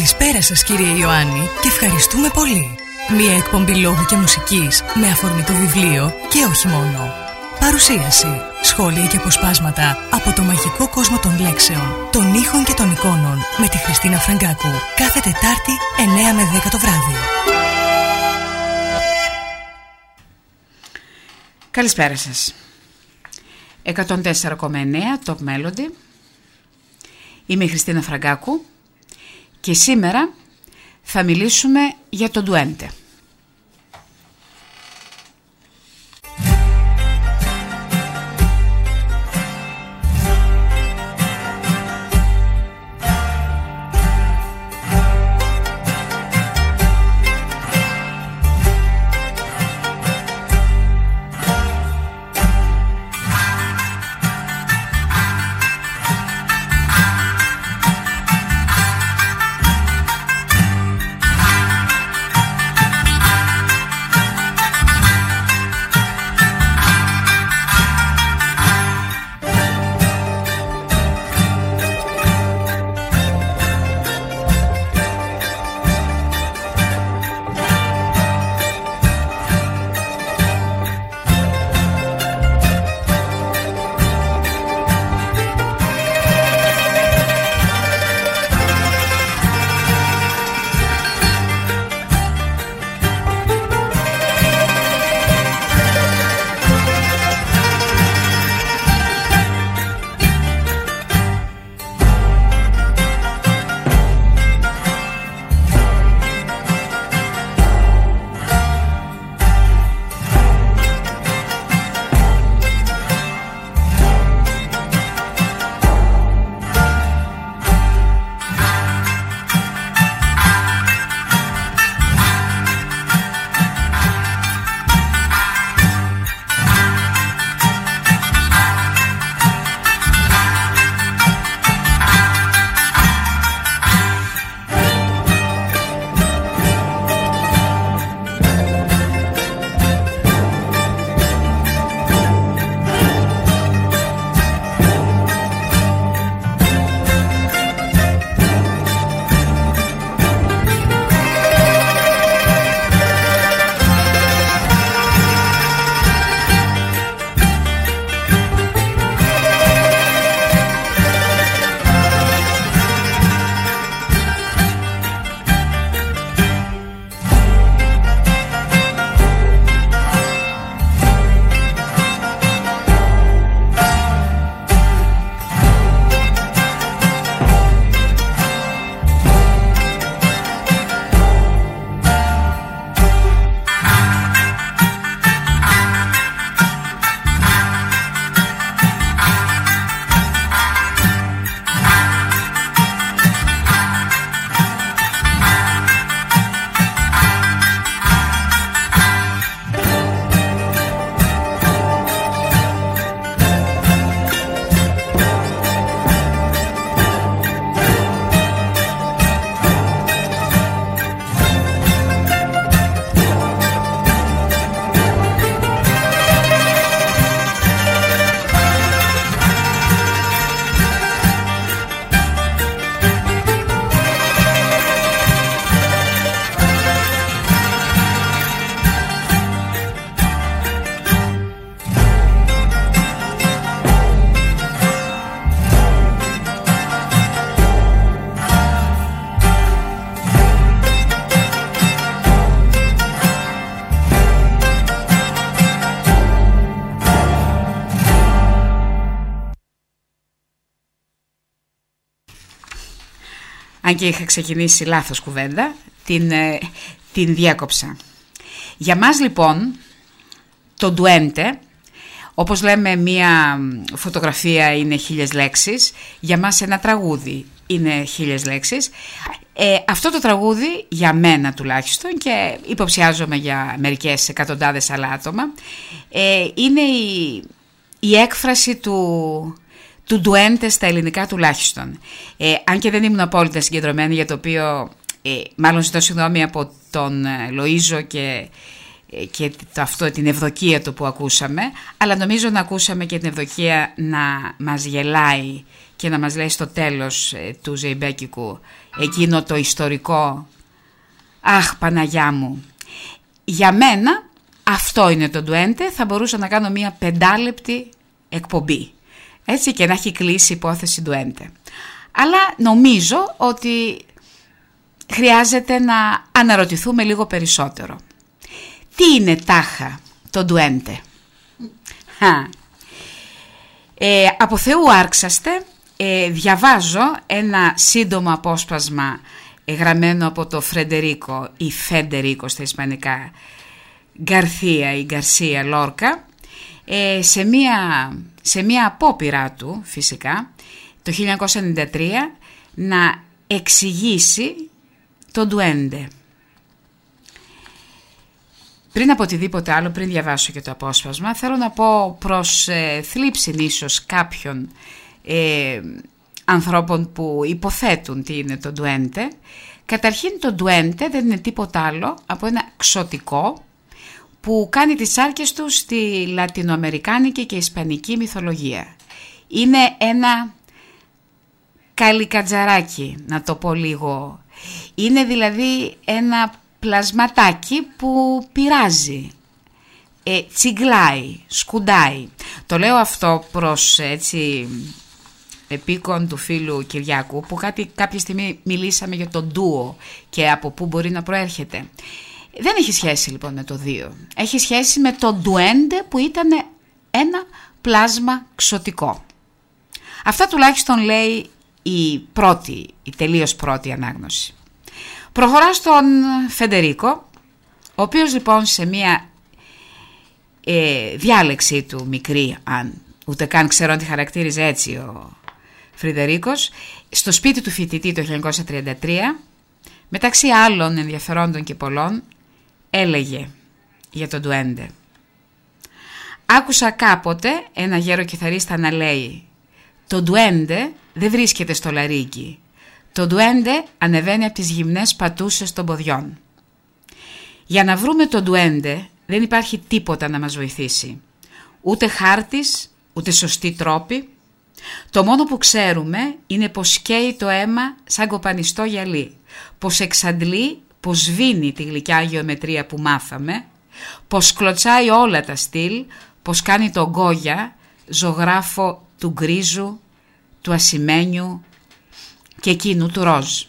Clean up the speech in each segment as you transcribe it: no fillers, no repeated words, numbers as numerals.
Καλησπέρα σας κύριε Ιωάννη και ευχαριστούμε πολύ. Μία εκπομπή λόγου και μουσικής με αφορμή το βιβλίο και όχι μόνο. Παρουσίαση, σχόλια και αποσπάσματα από το μαγικό κόσμο των λέξεων, των ήχων και των εικόνων με τη Χριστίνα Φραγκάκου. Κάθε Τετάρτη 9 με 10 το βράδυ. Καλησπέρα σας. 104,9 Top Melody. Είμαι η Χριστίνα Φραγκάκου και σήμερα θα μιλήσουμε για το ντουέντε. Αν και είχα ξεκινήσει λάθος κουβέντα, την διάκοψα. Για μας λοιπόν το ντουέντε, όπως λέμε μία φωτογραφία είναι 1000 λέξεις, για μας ένα τραγούδι είναι 1000 λέξεις. Αυτό το τραγούδι για μένα τουλάχιστον, και υποψιάζομαι για μερικές εκατοντάδες άλλα άτομα, είναι η έκφραση του ντουέντε στα ελληνικά τουλάχιστον. Αν και δεν ήμουν απόλυτα συγκεντρωμένη, για το οποίο μάλλον ζητώ συγγνώμη από τον Λοΐζο και την ευδοκία του που ακούσαμε, αλλά νομίζω να ακούσαμε και την ευδοκία να μας γελάει και να μας λέει στο τέλος του Ζεϊμπέκικου εκείνο το ιστορικό. Αχ, Παναγιά μου. Για μένα αυτό είναι το ντουέντε. Θα μπορούσα να κάνω μια 5λεπτη εκπομπή, έτσι, και να έχει κλείσει η υπόθεση ντουέντε. Αλλά νομίζω ότι χρειάζεται να αναρωτηθούμε λίγο περισσότερο. Τι είναι τάχα το ντουέντε? Από Θεού άρξαστε, διαβάζω ένα σύντομο απόσπασμα γραμμένο από το Φρεντερίκο ή Φεντερίκο στα ισπανικά, Γκαρθία ή Γκαρσία Λόρκα, σε μία απόπειρά του φυσικά το 1993 να εξηγήσει το ντουέντε. Πριν από οτιδήποτε άλλο, πριν διαβάσω και το απόσπασμα, θέλω να πω προς θλίψην ίσως κάποιων ανθρώπων που υποθέτουν τι είναι το ντουέντε. Καταρχήν, το ντουέντε δεν είναι τίποτα άλλο από ένα ξωτικό που κάνει τις άρκες του στη λατινοαμερικάνικη και ισπανική μυθολογία. Είναι ένα καλικατζαράκι, να το πω λίγο. Είναι δηλαδή ένα πλασματάκι που πειράζει, τσιγκλάει, σκουντάει. Το λέω αυτό προς έτσι επίκον του φίλου Κυριάκου, που κάποια στιγμή μιλήσαμε για το ντουο και από πού μπορεί να προέρχεται. Δεν έχει σχέση λοιπόν με το δύο. Έχει σχέση με το ντουέντε που ήταν ένα πλάσμα ξωτικό. Αυτά τουλάχιστον λέει η τελείως πρώτη ανάγνωση. Προχωρά στον Φεντερίκο, ο οποίος λοιπόν σε μία διάλεξή του μικρή, αν ούτε καν ξέρω αν τη χαρακτήριζε έτσι ο Φρεντερίκος, στο σπίτι του φοιτητή το 1933, μεταξύ άλλων ενδιαφερόντων και πολλών, έλεγε για τον ντουέντε. Άκουσα κάποτε ένα γέρο κιθαρίστα να λέει: το ντουέντε δεν βρίσκεται στο λαρίκι. Το ντουέντε ανεβαίνει από τις γυμνές πατούσες των ποδιών. Για να βρούμε το ντουέντε δεν υπάρχει τίποτα να μας βοηθήσει. Ούτε χάρτης, ούτε σωστοί τρόποι. Το μόνο που ξέρουμε είναι πως καίει το αίμα σαν κοπανιστό γυαλί, πως εξαντλεί, πως σβήνει τη γλυκιά γεωμετρία που μάθαμε, πως κλωτσάει όλα τα στυλ, πως κάνει τον Γκόγια ζωγράφο του γκρίζου, του ασημένιου και εκείνου του ροζ.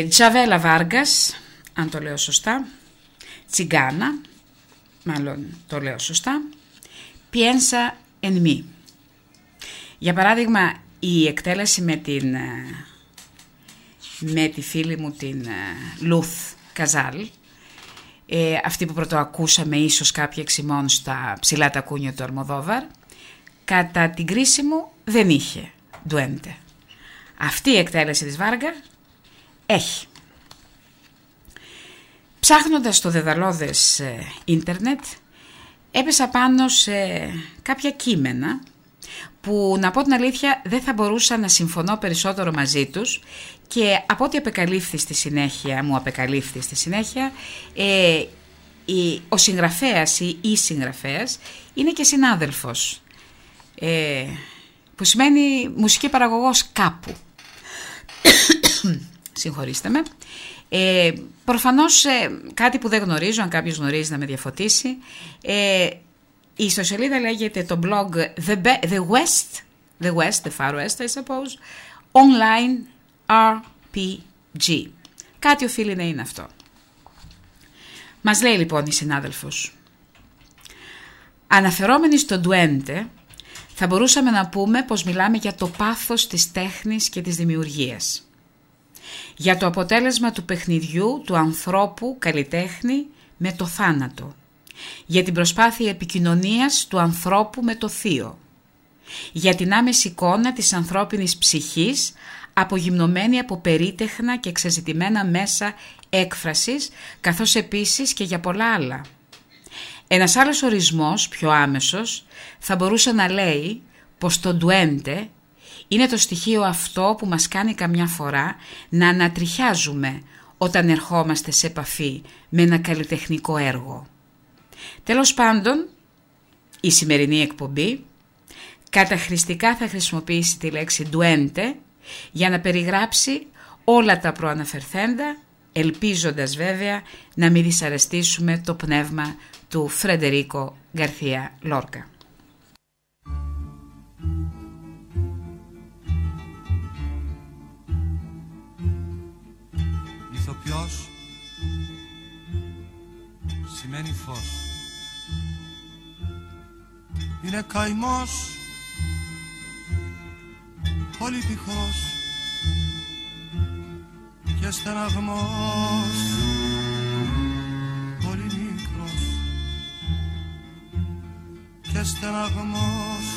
Τζαβέλα Βάργκας, αν το λέω σωστά, Τσιγκάνα, μάλλον το λέω σωστά, Piensa en mí. Για παράδειγμα, η εκτέλεση με τη φίλη μου την Λουθ Καζάλ, αυτή που πρωτοακούσαμε ίσως κάποιοι εξημών στα ψηλά τακούνια του Αλμοδόβαρ, κατά την κρίση μου δεν είχε ντουέντε. Αυτή η εκτέλεση της Βάργα έχει. Ψάχνοντας το δεδαλώδες ίντερνετ, έπεσα πάνω σε κάποια κείμενα που, να πω την αλήθεια, δεν θα μπορούσα να συμφωνώ περισσότερο μαζί τους, και από ό,τι μου απεκαλύφθη στη συνέχεια, ο συγγραφέας ή η συγγραφέας είναι και συνάδελφος, που σημαίνει μουσική παραγωγός κάπου. Συγχωρήστε με. Προφανώς κάτι που δεν γνωρίζω, αν κάποιος γνωρίζει να με διαφωτίσει. Η ιστοσελίδα λέγεται το blog The Far West, I suppose, Online RPG. Κάτι οφείλει να είναι αυτό. Μας λέει λοιπόν η συνάδελφος: αναφερόμενοι στο ντουέντε, θα μπορούσαμε να πούμε πως μιλάμε για το πάθος της τέχνης και της δημιουργίας. Για το αποτέλεσμα του παιχνιδιού του ανθρώπου καλλιτέχνη με το θάνατο. Για την προσπάθεια επικοινωνίας του ανθρώπου με το θείο. Για την άμεση εικόνα της ανθρώπινης ψυχής, απογυμνωμένη από περίτεχνα και εξαζητημένα μέσα έκφρασης, καθώς επίσης και για πολλά άλλα. Ένας άλλος ορισμός, πιο άμεσος, θα μπορούσε να λέει πως το ντουέντε είναι το στοιχείο αυτό που μας κάνει καμιά φορά να ανατριχιάζουμε όταν ερχόμαστε σε επαφή με ένα καλλιτεχνικό έργο. Τέλος πάντων, η σημερινή εκπομπή καταχρηστικά θα χρησιμοποιήσει τη λέξη ντουέντε για να περιγράψει όλα τα προαναφερθέντα, ελπίζοντας βέβαια να μην δυσαρεστήσουμε το πνεύμα του Φρεντερίκο Γκαρθία Λόρκα. Ηθοποιός σημαίνει φως. Είναι καημός, πολύ πικρός και στεναγμός, πολύ μικρός και στεναγμός,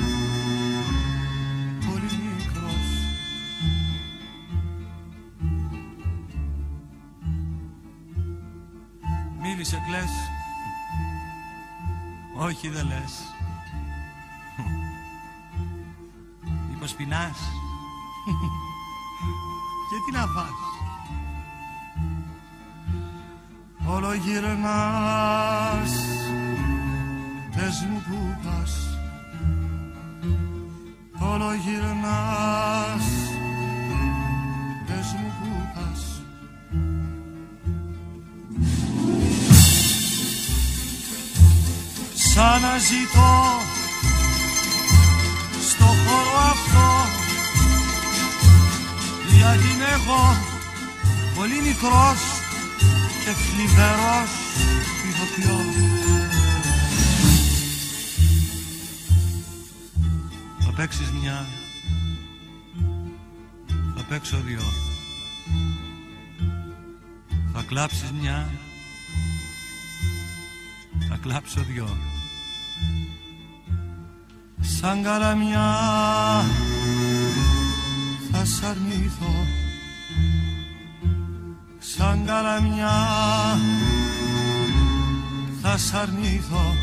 πολύ μικρός. Μίλησε, κλαις, όχι δεν λες. Είπες πεινάς και τι να φας. Όλο γυρνάς, πες μου που πας. Όλο γυρνάς, πες μου που πας. Σαν να ζητώ στο χώρο αυτό, γιατί είμαι εγώ πολύ μικρός και θλιβερός ηθοποιός. Θα παίξεις μια, θα παίξω δυο. Θα κλάψεις μια, θα κλάψω δυο. Σαν καλαμιά θα σ' αρνηθώ, σαν καλαμιά θα σ' αρνηθώ.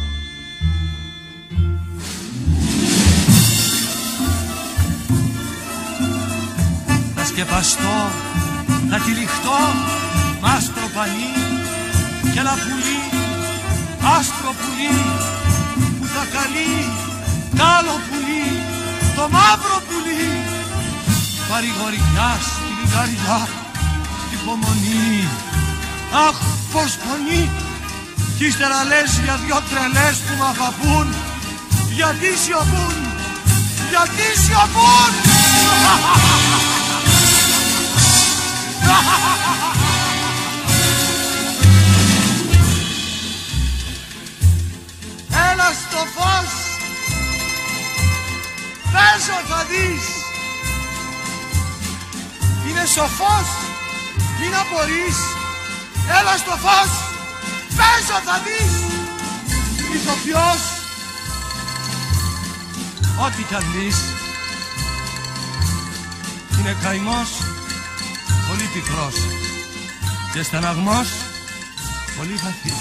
Θα σκεπαστώ, θα τυλιχτώ μ' άστρο πανί και ένα πουλί, άστρο πουλί που θα καλεί τ' άλλο πουλί, το μαύρο πουλί. Παρηγοριά στη λιγαριά, στην υπομονή. Αχ, πως πονεί. Κι ύστερα λες για δυο τρελές που μ' αγαπούν. Γιατί σιωπούν, γιατί σιωπούν. Έλα στο φως, παίζω θα δεις. Είναι σοφός, μην απορείς. Έλα στο φως, παίζω θα δεις. Ηθοποιός, ό,τι κι αν δεις, είναι καημός πολύ πικρός και στεναγμός πολύ βαθύς.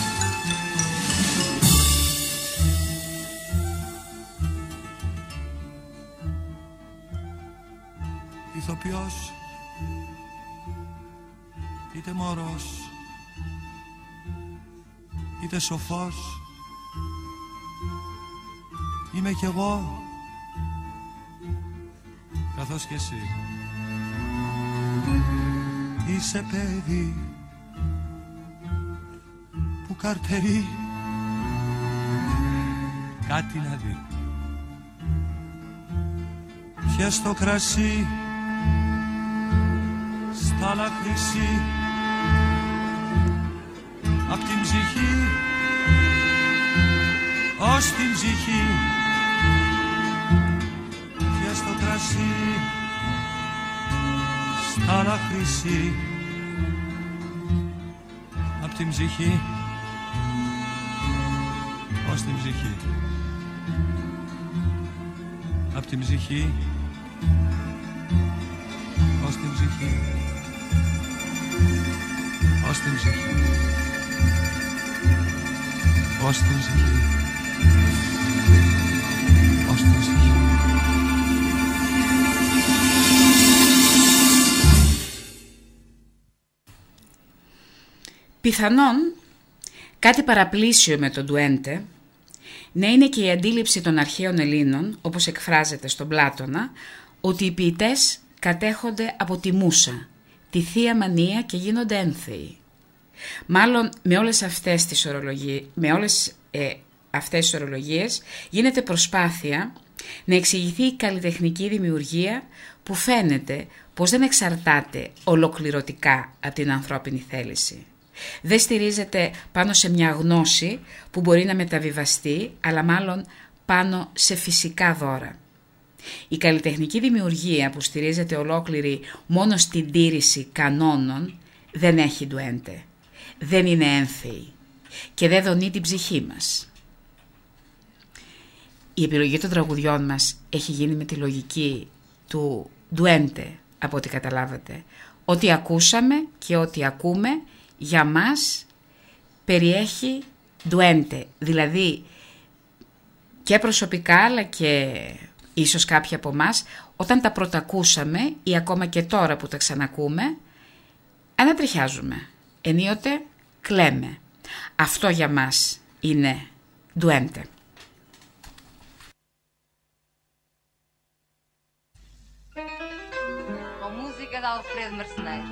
Ηθοποιός, είτε μωρός, είτε σοφός, είμαι κι εγώ, καθώς κι εσύ. Είσαι παιδί που καρτερεί κάτι να δει. Πιες το κρασί στα λαχρυσί απ' την ψυχή ως την ψυχή. Πιες το κρασί στα λαχρυσί απ' την ψυχή ως την ψυχή. Απ' την ψυχή ως την ψυχή. Ως την ψυχή. Ως την ψυχή. Ως την ψυχή. Πιθανόν κάτι παραπλήσιο με τον Ντουέντε να είναι και η αντίληψη των αρχαίων Ελλήνων, όπως εκφράζεται στον Πλάτωνα, ότι οι ποιητές κατέχονται από τη μούσα, τη θεία μανία και γίνονται ένθεοι. Μάλλον με όλες αυτές τις ορολογίες γίνεται προσπάθεια να εξηγηθεί η καλλιτεχνική δημιουργία που φαίνεται πως δεν εξαρτάται ολοκληρωτικά από την ανθρώπινη θέληση. Δεν στηρίζεται πάνω σε μια γνώση που μπορεί να μεταβιβαστεί, αλλά μάλλον πάνω σε φυσικά δώρα. Η καλλιτεχνική δημιουργία που στηρίζεται ολόκληρη μόνο στην τήρηση κανόνων δεν έχει Ντουέντε, δεν είναι ένθεη και δεν δονεί την ψυχή μας. Η επιλογή των τραγουδιών μας έχει γίνει με τη λογική του Ντουέντε, από ό,τι καταλάβατε. Ό,τι ακούσαμε και ό,τι ακούμε για μας περιέχει Ντουέντε, δηλαδή και προσωπικά αλλά και ίσως κάποιοι από εμάς όταν τα πρωτακούσαμε ή ακόμα και τώρα που τα ξανακούμε ανατριχιάζουμε, ενίοτε κλαίμε. Αυτό για μας είναι Ντουέντε. Com música de Alfredo Marceneiro.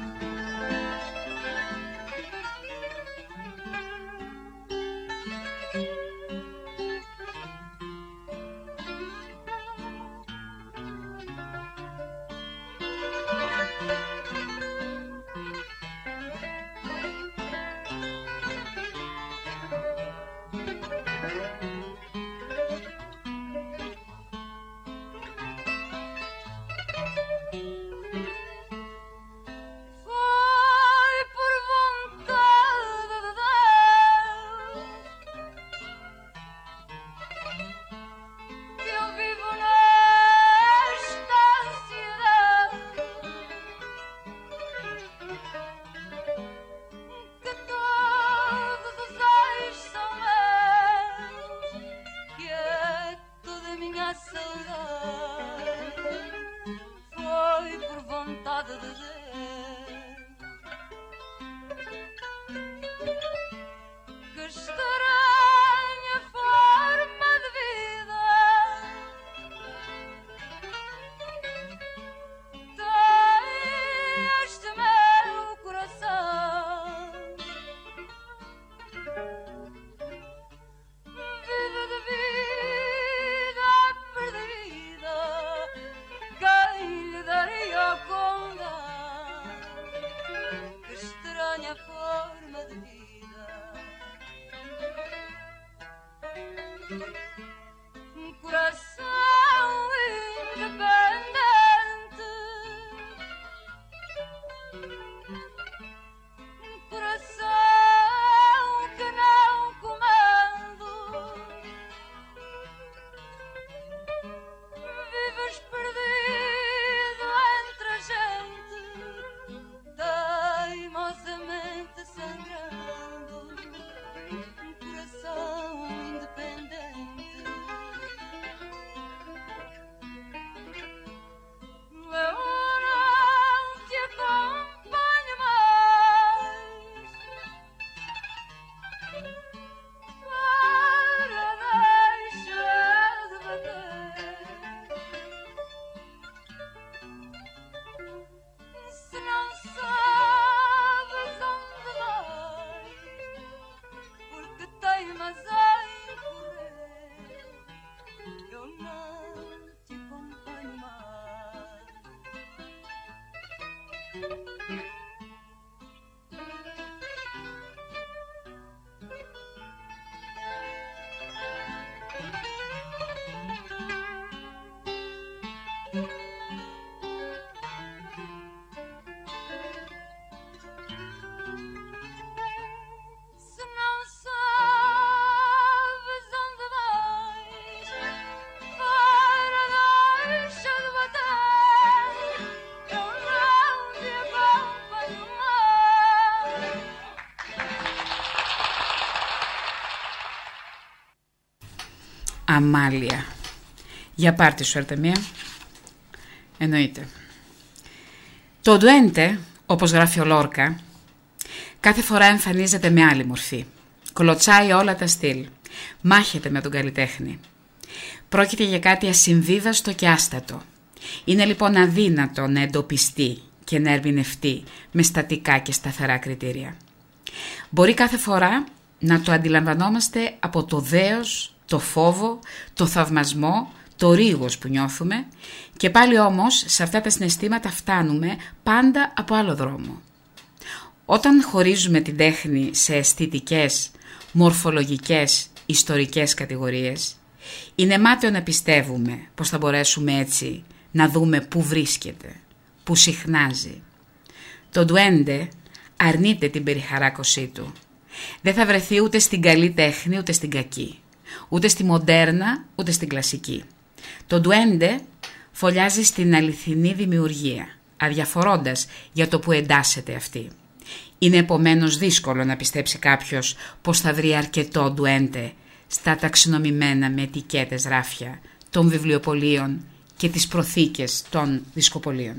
Αμάλια. Για πάρτι σου, Αρτεμία. Εννοείται. Το ντουέντε, όπως γράφει ο Λόρκα, κάθε φορά εμφανίζεται με άλλη μορφή. Κλωτσάει όλα τα στυλ. Μάχεται με τον καλλιτέχνη. Πρόκειται για κάτι ασυμβίβαστο και άστατο. Είναι λοιπόν αδύνατο να εντοπιστεί και να ερμηνευτεί με στατικά και σταθερά κριτήρια. Μπορεί κάθε φορά να το αντιλαμβανόμαστε από το δέος, το φόβο, το θαυμασμό, το ρίγος που νιώθουμε και πάλι όμως σε αυτά τα συναισθήματα φτάνουμε πάντα από άλλο δρόμο. Όταν χωρίζουμε την τέχνη σε αισθητικές, μορφολογικές, ιστορικές κατηγορίες, είναι μάταιο να πιστεύουμε πως θα μπορέσουμε έτσι να δούμε πού βρίσκεται, πού συχνάζει. Το ντουέντε αρνείται την περιχαράκωσή του. Δεν θα βρεθεί ούτε στην καλή τέχνη ούτε στην κακή, ούτε στη μοντέρνα ούτε στην κλασική. Το ντουέντε φωλιάζει στην αληθινή δημιουργία, αδιαφορώντας για το που εντάσσεται αυτή. Είναι επομένως δύσκολο να πιστέψει κάποιος πως θα βρει αρκετό ντουέντε στα ταξινομημένα με ετικέτες ράφια των βιβλιοπωλείων και τις προθήκες των δισκοπωλείων.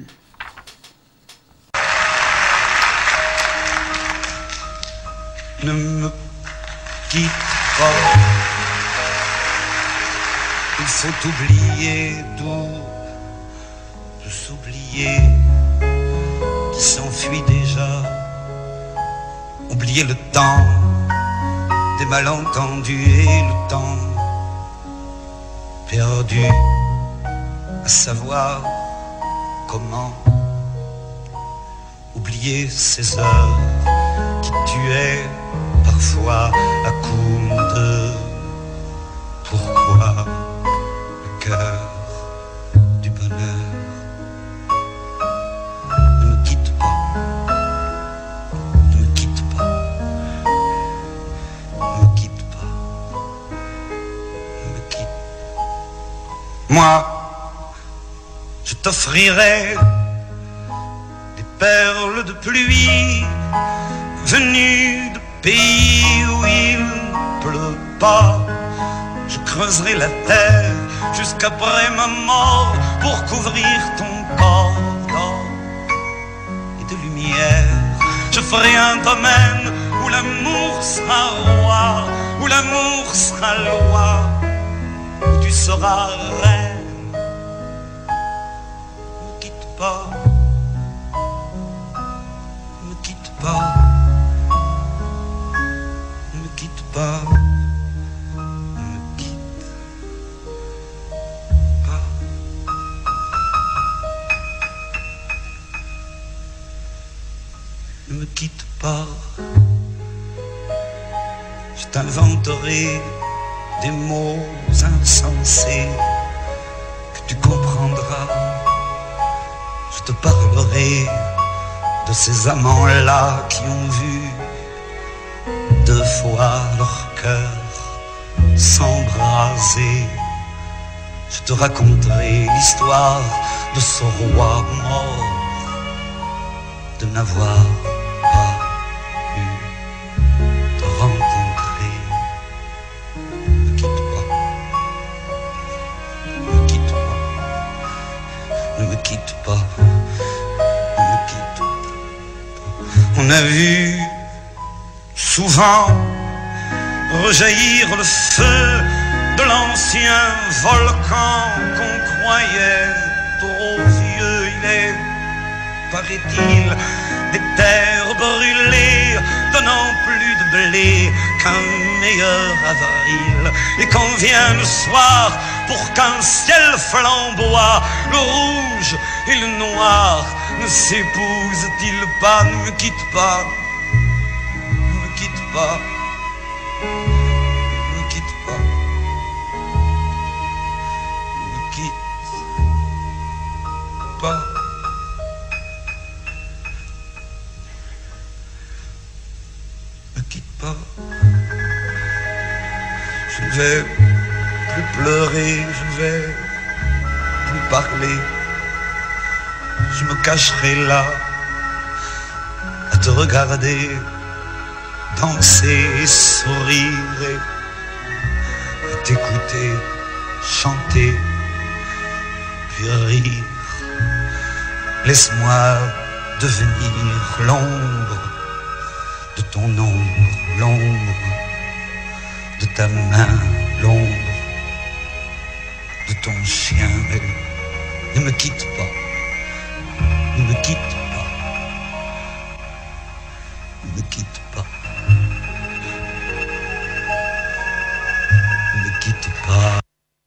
Ne me quitte pas. Il faut oublier tout, de s'oublier qui s'enfuit déjà. Oublier le temps des malentendus et le temps perdu à savoir comment. Oublier ces heures qui tuaient parfois à coups de pourquoi le cœur du bonheur ne me quitte pas, ne me quitte pas, ne me quitte pas, ne me quitte. Moi, je t'offrirai des perles de pluie venues de pays où il ne pleut pas. Je creuserai la terre jusqu'après ma mort pour couvrir ton corps d'or et de lumière. Je ferai un domaine où l'amour sera roi, où l'amour sera loi, où tu seras reine. Ne me quitte pas, ne me quitte pas. Ne me quitte pas, ne me quitte pas. Ne me quitte pas. Je t'inventerai des mots insensés que tu comprendras. Je te parlerai de ces amants-là qui ont vu deux fois leur cœur s'embraser. Je te raconterai l'histoire de ce roi mort, de n'avoir pas pu te rencontrer. Ne me quitte pas, ne me quitte pas, ne me quitte pas, ne me quitte pas. On a vu souvent rejaillir le feu de l'ancien volcan qu'on croyait trop vieux. Il est, paraît-il, des terres brûlées donnant plus de blé qu'un meilleur avril. Et quand vient le soir pour qu'un ciel flamboie, le rouge et le noir ne s'épousent-ils pas? Ne me quitte pas, ne me quitte pas, ne me quitte pas, ne me quitte pas. Ne me quitte pas. Je ne vais plus pleurer, je ne vais plus parler. Je me cacherai là à te regarder danser et sourire et t'écouter chanter, puis rire. Laisse-moi devenir l'ombre de ton ombre, l'ombre de ta main, l'ombre de ton chien. Mais ne me quitte pas, ne me quitte pas, ne me quitte pas, ne me quitte pas.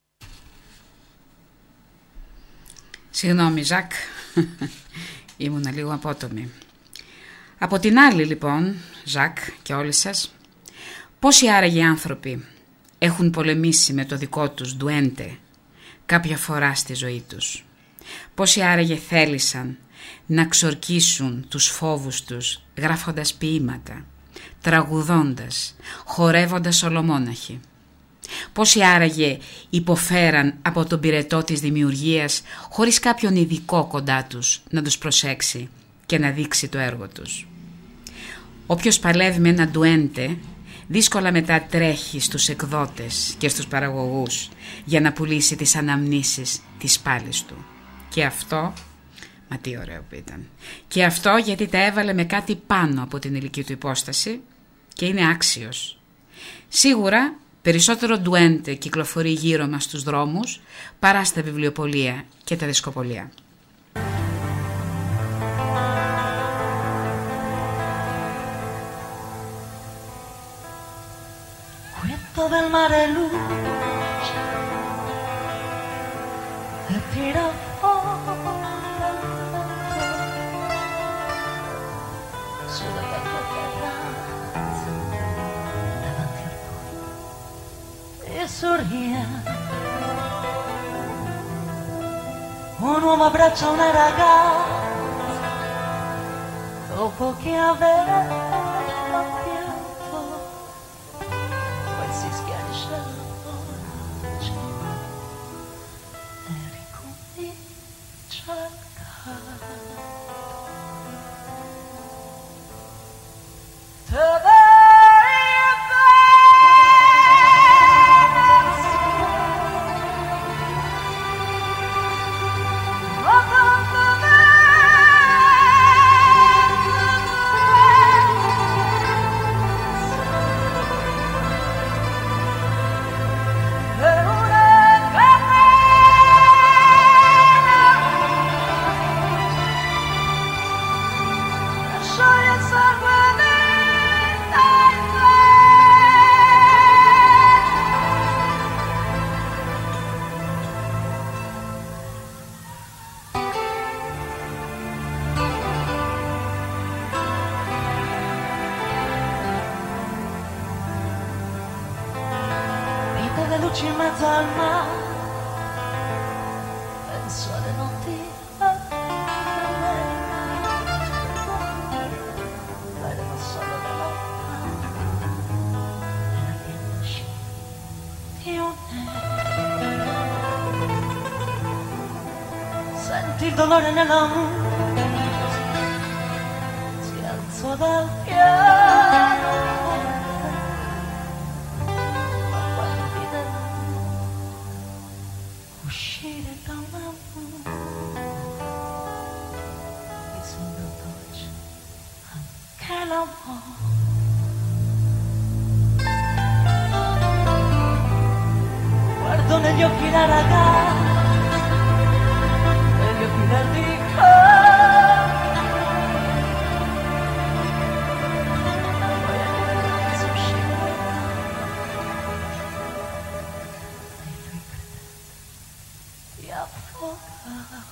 Συγγνώμη, Ζακ, ήμουνα λίγο απότομη. Από την άλλη λοιπόν, Ζακ και όλοι σας, πόσοι άραγε άνθρωποι έχουν πολεμήσει με το δικό τους ντουέντε κάποια φορά στη ζωή τους? Πόσοι άραγε θέλησαν να ξορκίσουν τους φόβους τους γράφοντας ποίηματα, τραγουδώντας, χορεύοντας ολομόναχοι? Πόσοι άραγε υποφέραν από τον πυρετό της δημιουργίας χωρίς κάποιον ειδικό κοντά τους να τους προσέξει και να δείξει το έργο τους? Όποιος παλεύει με ένα ντουέντε δύσκολα μετά τρέχει στους εκδότες και στους παραγωγούς για να πουλήσει τις αναμνήσεις της πάλης του. Και αυτό, μα τι ωραίο που ήταν, και αυτό γιατί τα έβαλε με κάτι πάνω από την ηλική του υπόσταση και είναι άξιος. Σίγουρα περισσότερο ντουέντε κυκλοφορεί γύρω μας στους δρόμους παρά στα βιβλιοπωλεία και τα δισκοπωλεία. Del mare luce e tira fuori sulla vecchia terrazza davanti al porto e sorride. Un uomo abbraccia una ragazza dopo che aveva luci in mezzo al mare, penso alle notti vedevo solo da lontano e la luce di un senti il dolore nella musica, si alzò dal piano. Guardo negli occhi la ragazza, negli occhi verdi di cuore, poi anche negli suscita nei tuoi credenti affogare.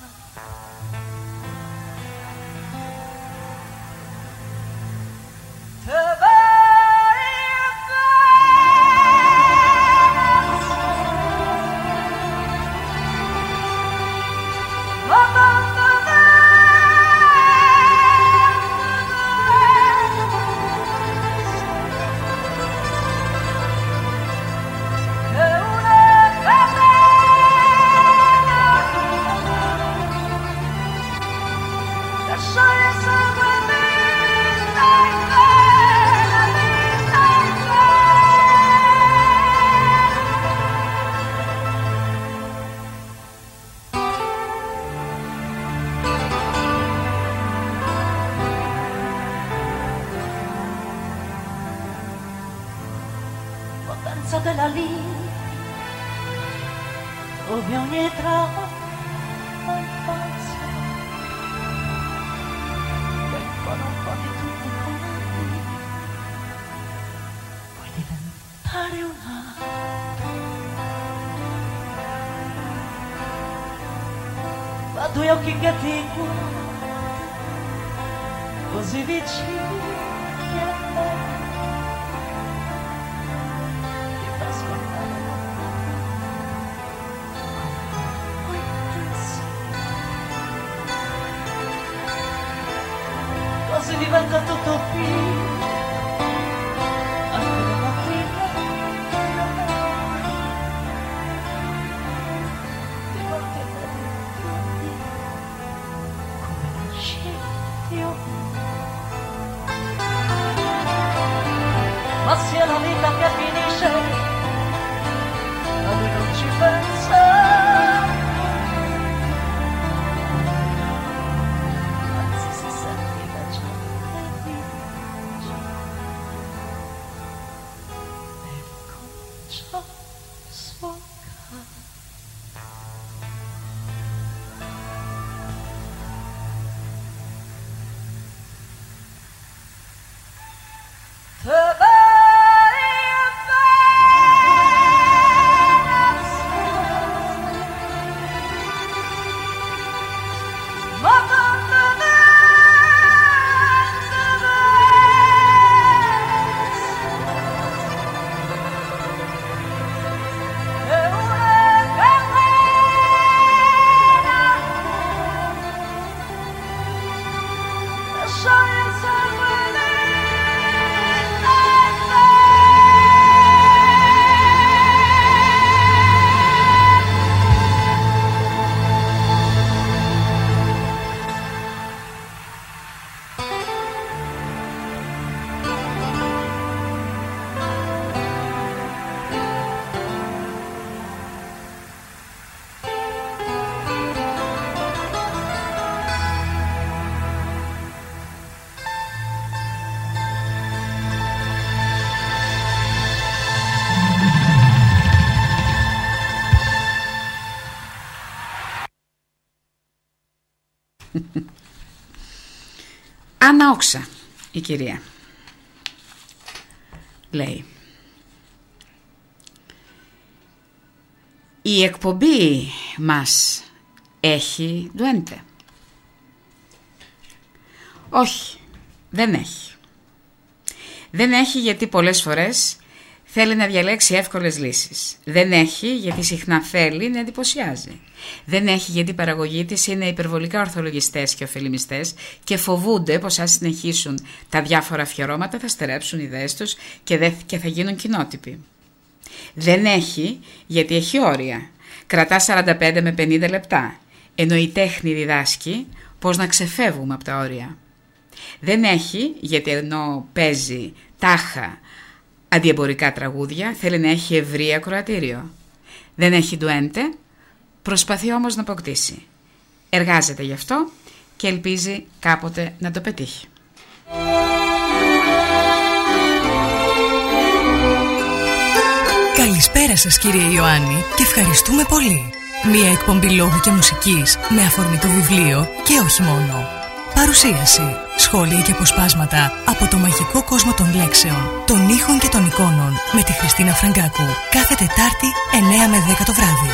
forza della linea dove ogni trama infanzia vengono un po' di tutti quanti, puoi diventare un altro. Ma due occhi che ti guardano così vicini a me, ti fa scordare come pensieri, così diventa tutto qui, anche la mattina ti porti a tutti come nascetti io. Ma sia la vita che finisce, a lui non ci pensa, anzi si sentiva già felice e cominciò il suo canto. Άννα Όξα, η κυρία, λέει: η εκπομπή μας έχει ντουέντε? Όχι, δεν έχει. Δεν έχει γιατί πολλές φορές θέλει να διαλέξει εύκολες λύσεις. Δεν έχει γιατί συχνά θέλει να εντυπωσιάζει. Δεν έχει γιατί οι παραγωγοί της είναι υπερβολικά ορθολογιστές και ωφελημιστές και φοβούνται πως αν συνεχίσουν τα διάφορα αφιερώματα θα στερέψουν ιδέες τους και θα γίνουν κοινότυποι. Δεν έχει γιατί έχει όρια. Κρατά 45 με 50 λεπτά, ενώ η τέχνη διδάσκει πως να ξεφεύγουμε από τα όρια. Δεν έχει γιατί ενώ παίζει τάχα αντιεμπορικά τραγούδια θέλει να έχει ευρύ ακροατήριο. Δεν έχει ντουέντε, προσπαθεί όμως να αποκτήσει. Εργάζεται γι' αυτό και ελπίζει κάποτε να το πετύχει. Καλησπέρα σας κύριε Ιωάννη και ευχαριστούμε πολύ. Μία εκπομπή λόγου και μουσικής με αφορμή το βιβλίο και όχι μόνο. Παρουσίαση, σχόλια και αποσπάσματα από το μαγικό κόσμο των λέξεων, των ήχων και των εικόνων με τη Χριστίνα Φραγκάκου. Κάθε Τετάρτη 9 με 10 το βράδυ.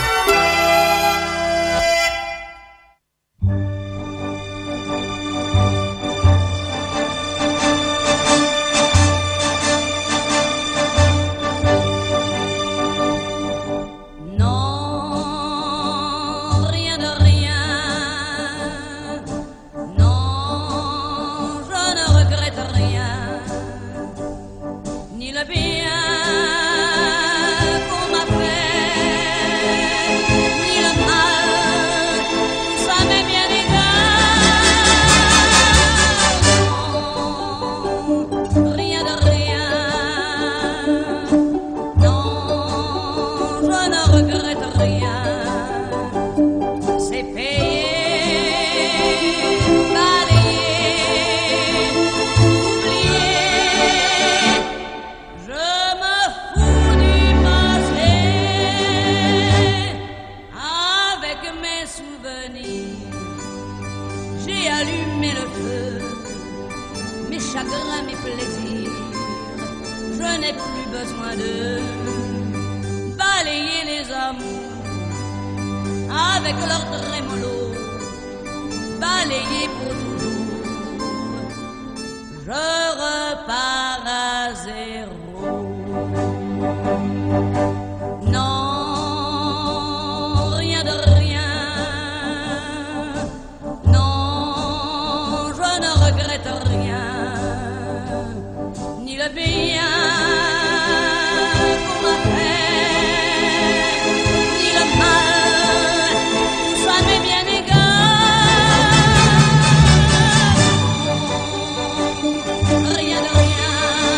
Bien qu'on m'a fait j'ai allumé le feu, mes chagrins, mes plaisirs, je n'ai plus besoin de balayer les amours avec leur trémolo, balayer pour toujours, je repars à zéro. Non, rien de rien, non, je ne regrette rien, ni le bien qu'on m'a fait, ni le mal, tout ça m'est bien égal. Rien de rien,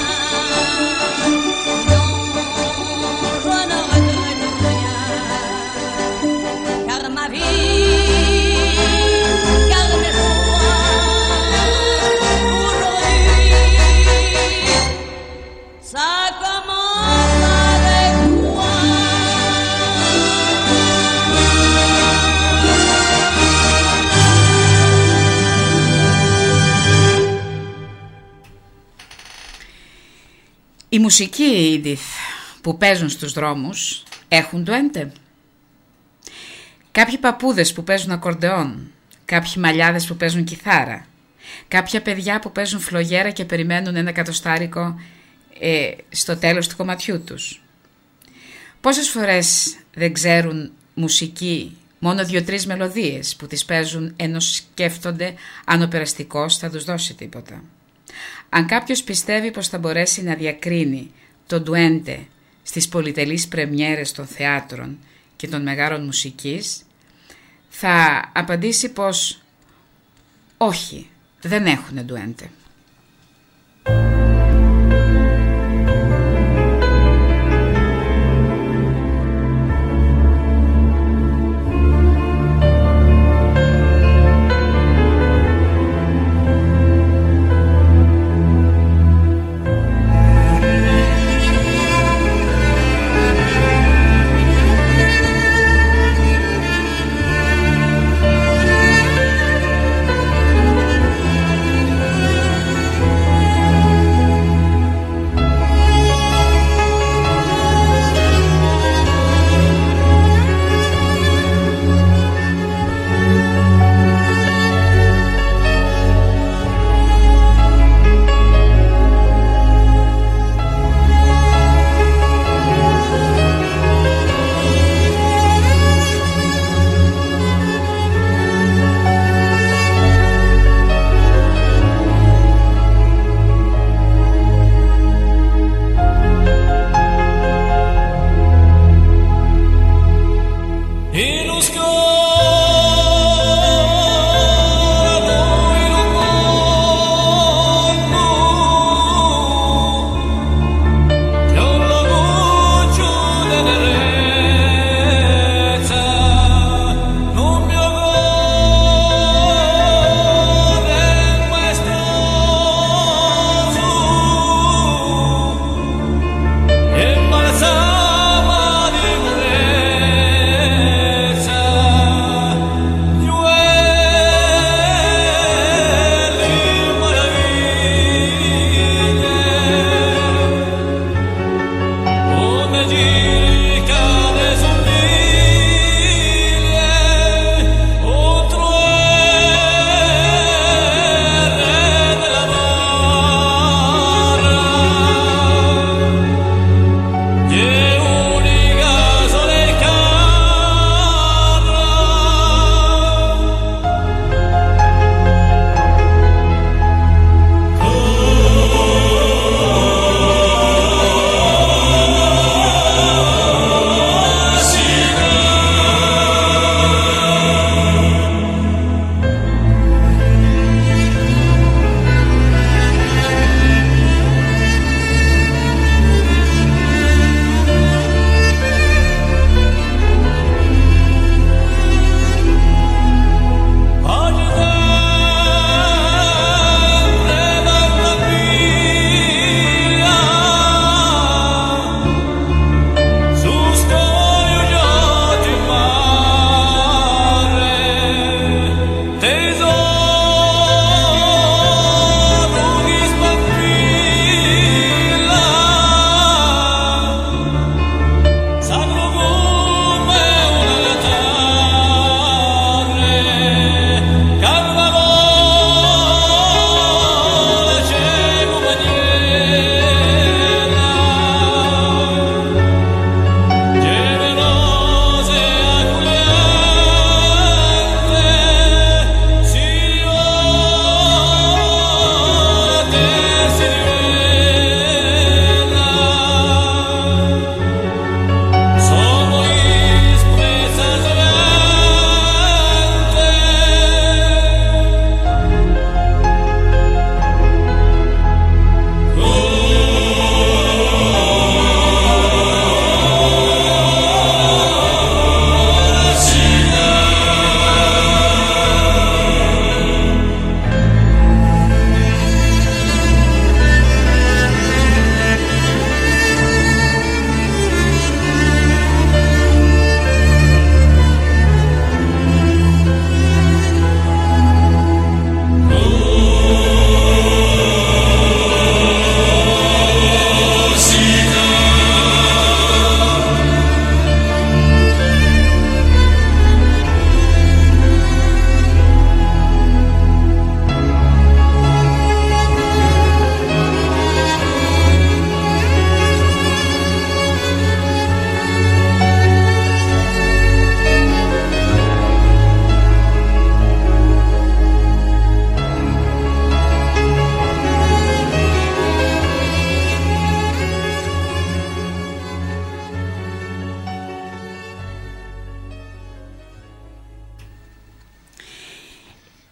non, je ne regrette rien, car ma vie, car mes joies, aujourd'hui, ça commence avec toi. Η μουσική, Edith, που παίζουν στους δρόμους έχουν ντουέντε. Κάποιοι παππούδες που παίζουν ακορντεόν, κάποιοι μαλλιάδες που παίζουν κιθάρα, κάποια παιδιά που παίζουν φλογέρα και περιμένουν ένα εκατοστάρικο στο τέλος του κομματιού τους. Πόσες φορές δεν ξέρουν μουσική, μόνο 2-3 μελωδίες που τις παίζουν ενώ σκέφτονται αν ο περαστικός θα τους δώσει τίποτα. Αν κάποιος πιστεύει πως θα μπορέσει να διακρίνει το ντουέντε στις πολυτελείς πρεμιέρες των θεάτρων και των μεγάλων μουσικής, θα απαντήσει πως όχι, δεν έχουν ντουέντε.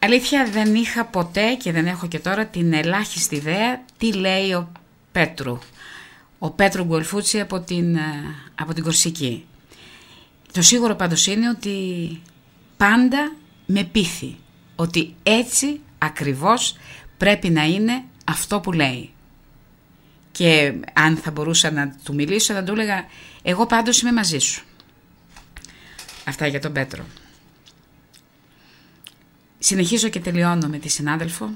Αλήθεια δεν είχα ποτέ και δεν έχω και τώρα την ελάχιστη ιδέα τι λέει ο Πέτρου. Ο Πέτρου Γκουελφούτσι από την Κορσική. Το σίγουρο πάντως είναι ότι πάντα με πείθει ότι έτσι ακριβώς πρέπει να είναι αυτό που λέει. Και αν θα μπορούσα να του μιλήσω θα του έλεγα εγώ πάντως είμαι μαζί σου. Αυτά για τον Πέτρο. Συνεχίζω και τελειώνω με τη συνάδελφο.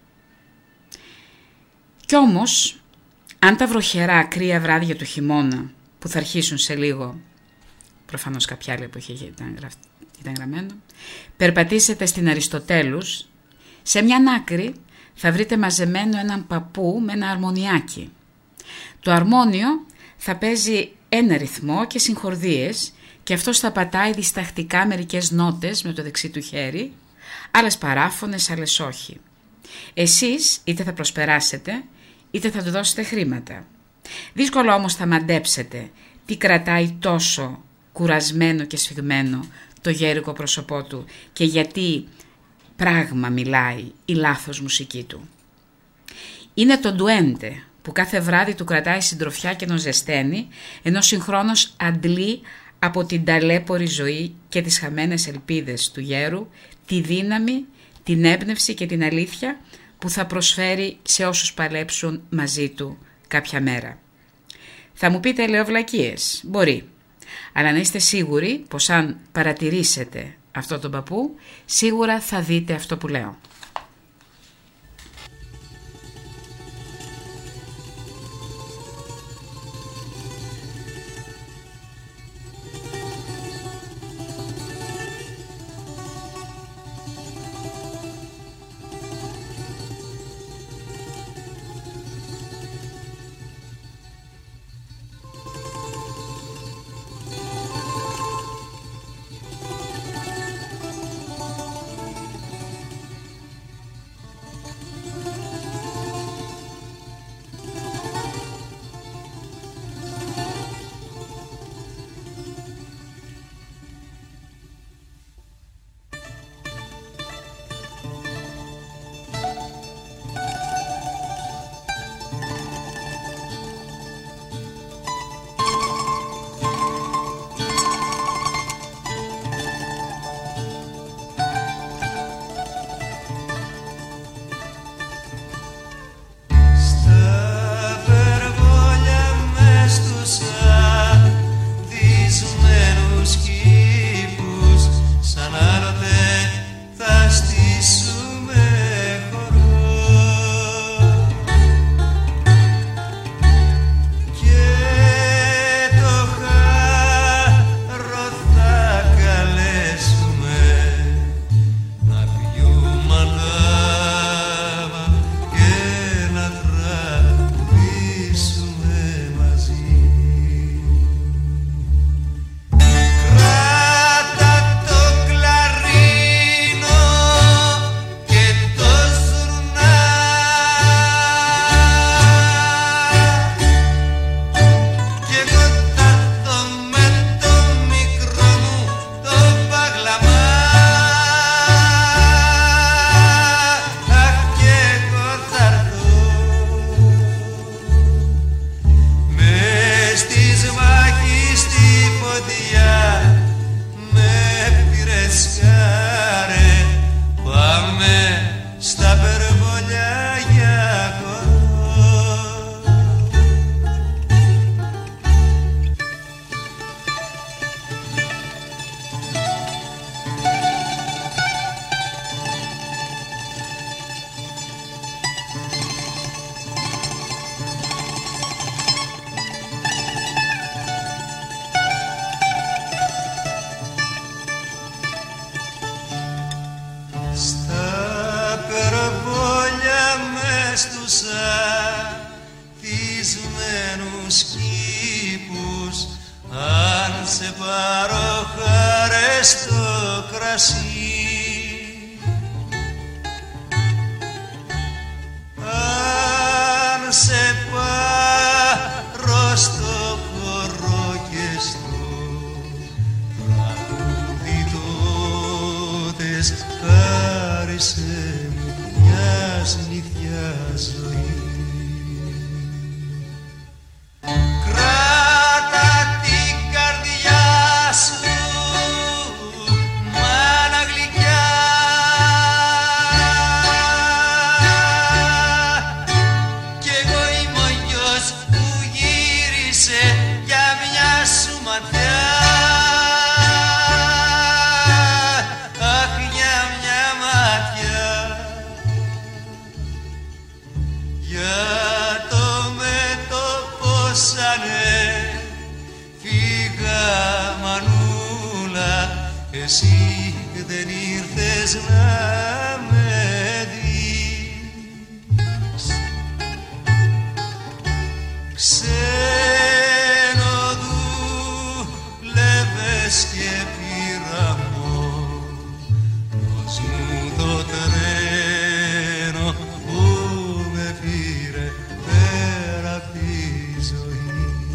Κι όμως, αν τα βροχερά κρύα βράδια του χειμώνα που θα αρχίσουν σε λίγο, προφανώς κάποια άλλη εποχή ήταν γραμμένο, περπατήσετε στην Αριστοτέλους, σε μια άκρη θα βρείτε μαζεμένο έναν παππού με ένα αρμονιάκι. Το αρμόνιο θα παίζει ένα ρυθμό και συγχορδίες και αυτός θα πατάει διστακτικά μερικές νότες με το δεξί του χέρι, άλλες παράφωνες, άλλες όχι. Εσείς είτε θα προσπεράσετε είτε θα του δώσετε χρήματα. Δύσκολο όμως θα μαντέψετε τι κρατάει τόσο κουρασμένο και σφιγμένο το γέρικο πρόσωπό του και γιατί πράγμα μιλάει η λάθος μουσική του. Είναι το ντουέντε που κάθε βράδυ του κρατάει συντροφιά και τον ζεσταίνει, ενώ συγχρόνως αντλεί από την ταλέπορη ζωή και τις χαμένες ελπίδες του γέρου τη δύναμη, την έμπνευση και την αλήθεια που θα προσφέρει σε όσους παλέψουν μαζί του κάποια μέρα. Θα μου πείτε λέω βλακίες, μπορεί, αλλά να είστε σίγουροι πως αν παρατηρήσετε αυτό τον παππού, σίγουρα θα δείτε αυτό που λέω. Κάρι χάρισέ μου μια συνήθεια ζωή. Κράτα την καρδιά σου μάνα γλυκιά, κι εγώ είμαι ο γιος που γύρισε για μια σου ματιά. Αχ, για μια ματιά, για το μέτωπο σανε φύγα μανούλα, εσύ δεν ήρθες να με δεις. Ξενοδούλευες και πειραμό, δώσ' μου το τρένο που με πήρε πέρα απ' τη ζωή.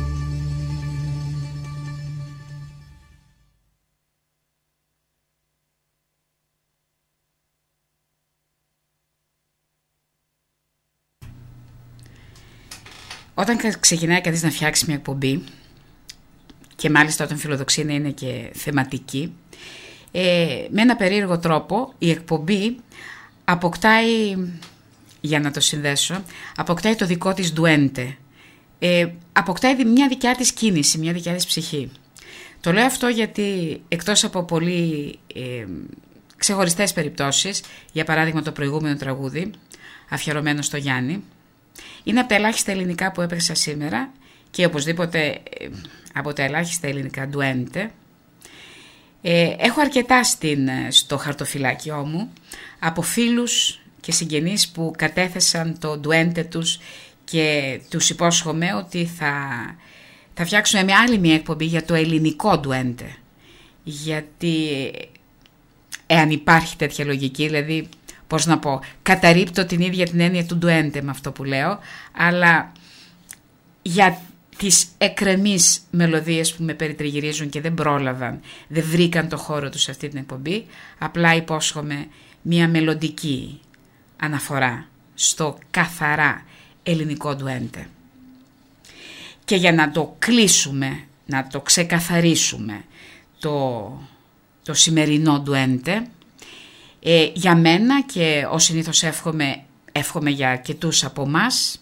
Όταν ξεκινάει κανείς να φτιάξει μια εκπομπή, και μάλιστα όταν φιλοδοξεί να είναι και θεματική, με ένα περίεργο τρόπο η εκπομπή αποκτάει, για να το συνδέσω, αποκτάει το δικό της ντουέντε, αποκτάει μια δικιά της κίνηση, μια δικιά της ψυχή. Το λέω αυτό γιατί εκτός από πολύ ξεχωριστές περιπτώσεις, για παράδειγμα το προηγούμενο τραγούδι αφιερωμένο στο Γιάννη, είναι από τα ελάχιστα ελληνικά που έπαιξα σήμερα και οπωσδήποτε από τα ελάχιστα ελληνικά ντουέντε. Έχω αρκετά στο χαρτοφυλάκιό μου από φίλους και συγγενείς που κατέθεσαν το ντουέντε τους και τους υπόσχομαι ότι θα φτιάξουμε με άλλη μια εκπομπή για το ελληνικό ντουέντε. Γιατί εάν υπάρχει τέτοια λογική, δηλαδή πώς να πω, καταρρίπτω την ίδια την έννοια του ντουέντε με αυτό που λέω, αλλά για τις εκρεμείς μελωδίες που με περιτριγυρίζουν και δεν πρόλαβαν, δεν βρήκαν το χώρο τους σε αυτή την εκπομπή, απλά υπόσχομαι μια μελλοντική αναφορά στο καθαρά ελληνικό ντουέντε. Και για να το κλείσουμε, να το ξεκαθαρίσουμε το σημερινό ντουέντε, για μένα και ως συνήθως εύχομαι για αρκετούς από εμάς,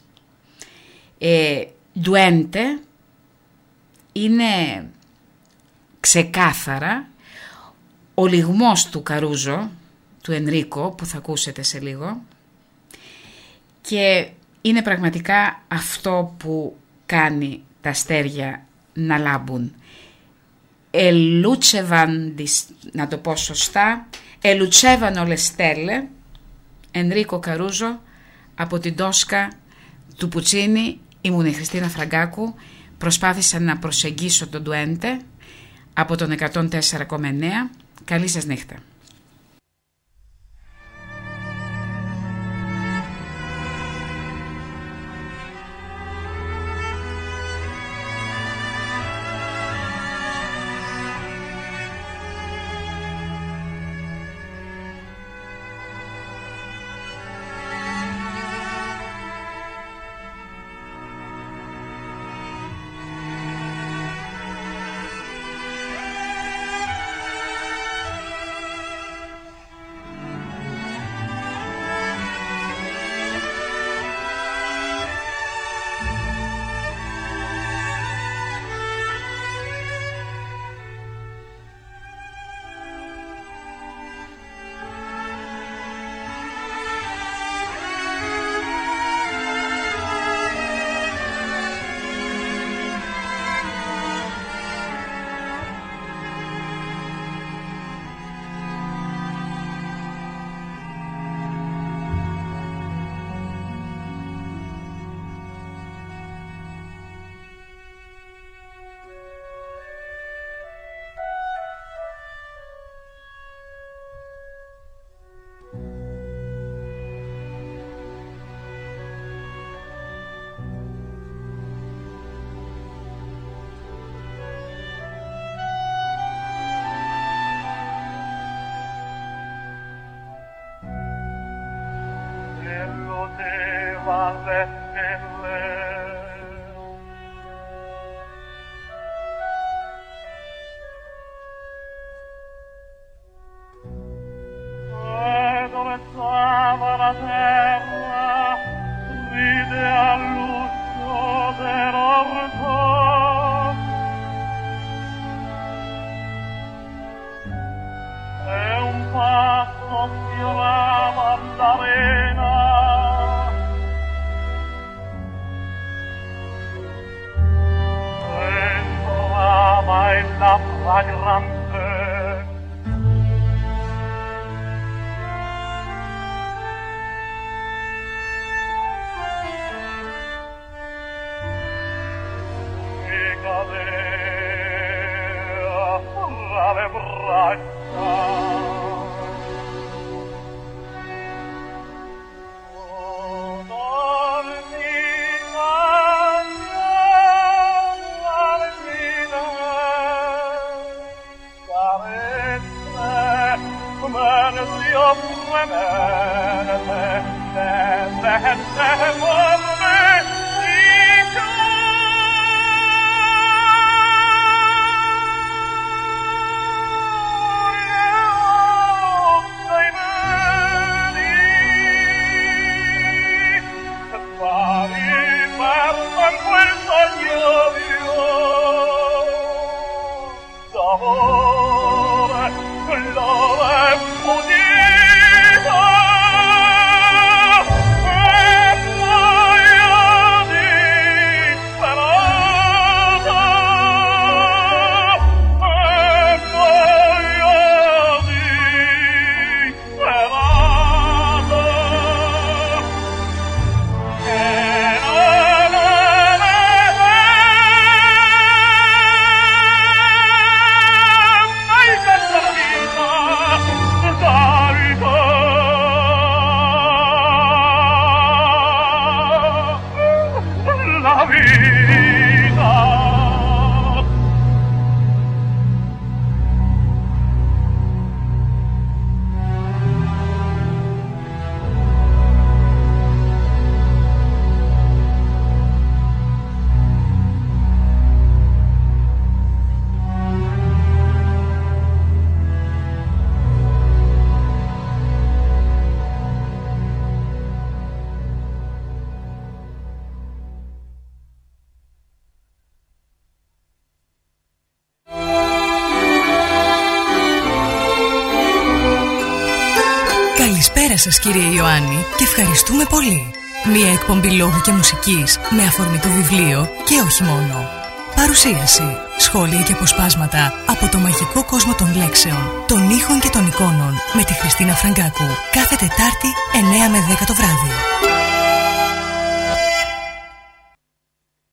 ντουέντε είναι ξεκάθαρα ο λυγμός του Καρούζο, του Ενρίκο, που θα ακούσετε σε λίγο, και είναι πραγματικά αυτό που κάνει τα αστέρια να λάμπουν. Να το πω σωστά, Ελουτσέβανο Λεστέλε, Ενρίκο Καρούζο, από την Τόσκα του Πουτσίνι. Ήμουν η Χριστίνα Φραγκάκου, προσπάθησα να προσεγγίσω τον ντουέντε από τον 104,9. Καλή σας νύχτα. Καλησπέρα σας κύριε Ιωάννη και ευχαριστούμε πολύ. Μία εκπομπή λόγου και μουσικής με αφορμή το βιβλίο και όχι μόνο. Παρουσίαση, σχόλια και αποσπάσματα από το μαγικό κόσμο των λέξεων, των ήχων και των εικόνων με τη Χριστίνα Φραγκάκου κάθε Τετάρτη 9 με 10 το βράδυ.